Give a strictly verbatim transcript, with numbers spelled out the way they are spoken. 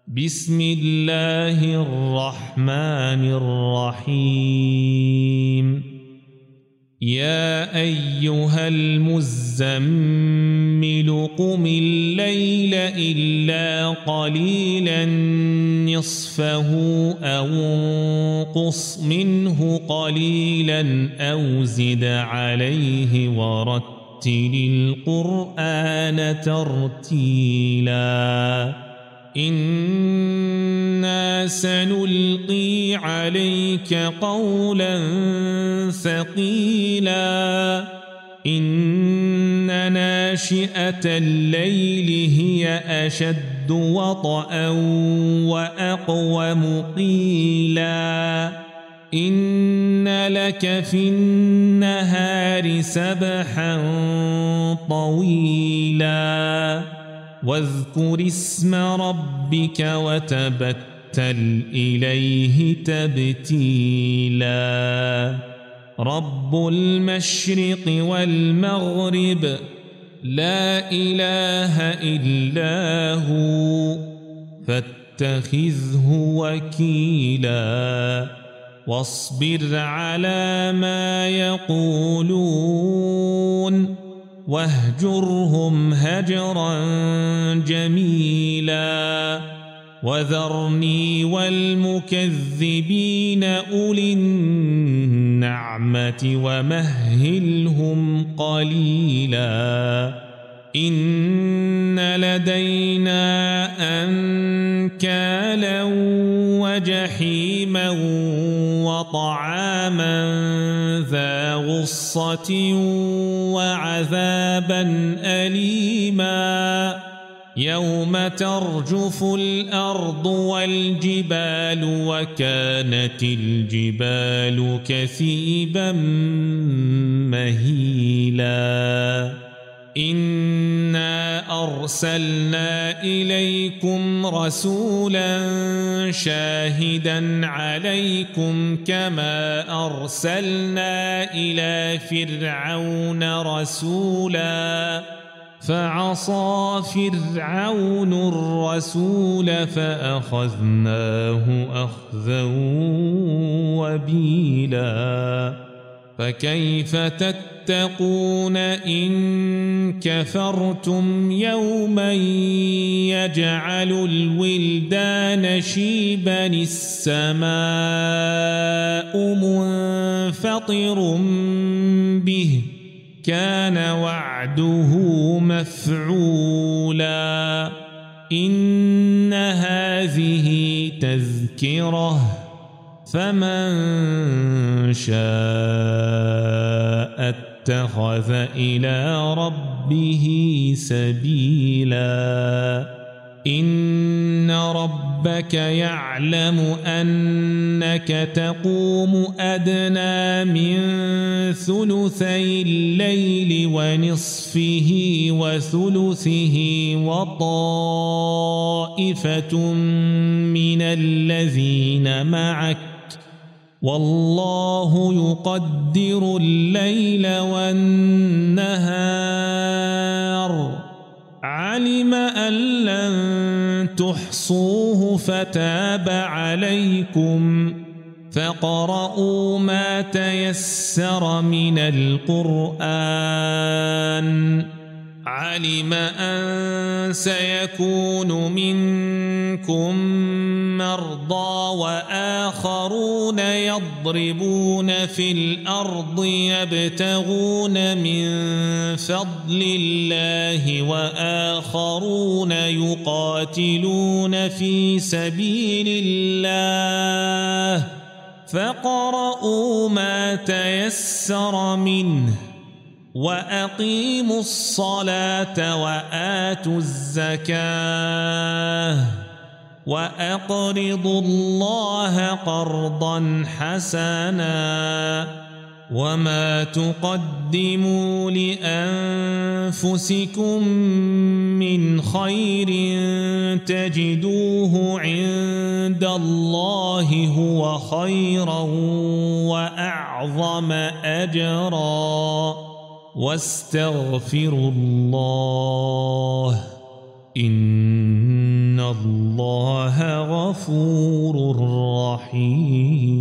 بسم الله الرحمن الرحيم يا أيها المزمل قم الليل إلا قليلا نصفه أو انقص منه قليلا أو زد عليه ورتل القرآن ترتيلا إنا سنلقي عليك قولا ثقيلا إن ناشئة الليل هي أشد وطئا وأقوم قيلا إن لك في النهار سبحا طويلا واذكر اسم ربك وتبتل إليه تبتيلا رب المشرق والمغرب لا إله إلا هو فاتخذه وكيلا واصبر على ما يقولون واهجرهم هجرا جميلا وذرني والمكذبين أولي النعمة ومهلهم قليلا إن لدينا أنكالا وجحيما وطعاما ذا غصة وعذابا أليما يوم ترجف الأرض والجبال وكانت الجبال كثيبا مهيلا إنا أرسلنا إليكم رسولا شاهدا عليكم كما أرسلنا إلى فرعون رسولا فعصى فرعون الرسول فأخذناه أخذا وبيلا فكيف تتقون إن كفرتم يوما يجعل الولدان شيبا السماء منفطر به كان وعده مفعولا إن هذه تذكرة فمن شاء اتخذ إلى ربه سبيلا إن ربك يعلم أنك تقوم أدنى من ثلثي الليل ونصفه وثلثه وطائفة من الذين معك والله يقدر الليل والنهار علم أن لن تحصوه فتاب عليكم فاقرؤوا ما تيسر من القرآن علم أن سيكون منكم مرضى وآخرون يضربون في الأرض يبتغون من فضل الله وآخرون يقاتلون في سبيل الله فاقرؤوا ما تيسر منه وأقيموا الصلاة وآتوا الزكاة وأقرضوا الله قرضا حسنا وما تقدموا لأنفسكم من خير تجدوه عند الله هو خيرا وأعظم أجرا واستغفروا الله إن الله غفور رحيم.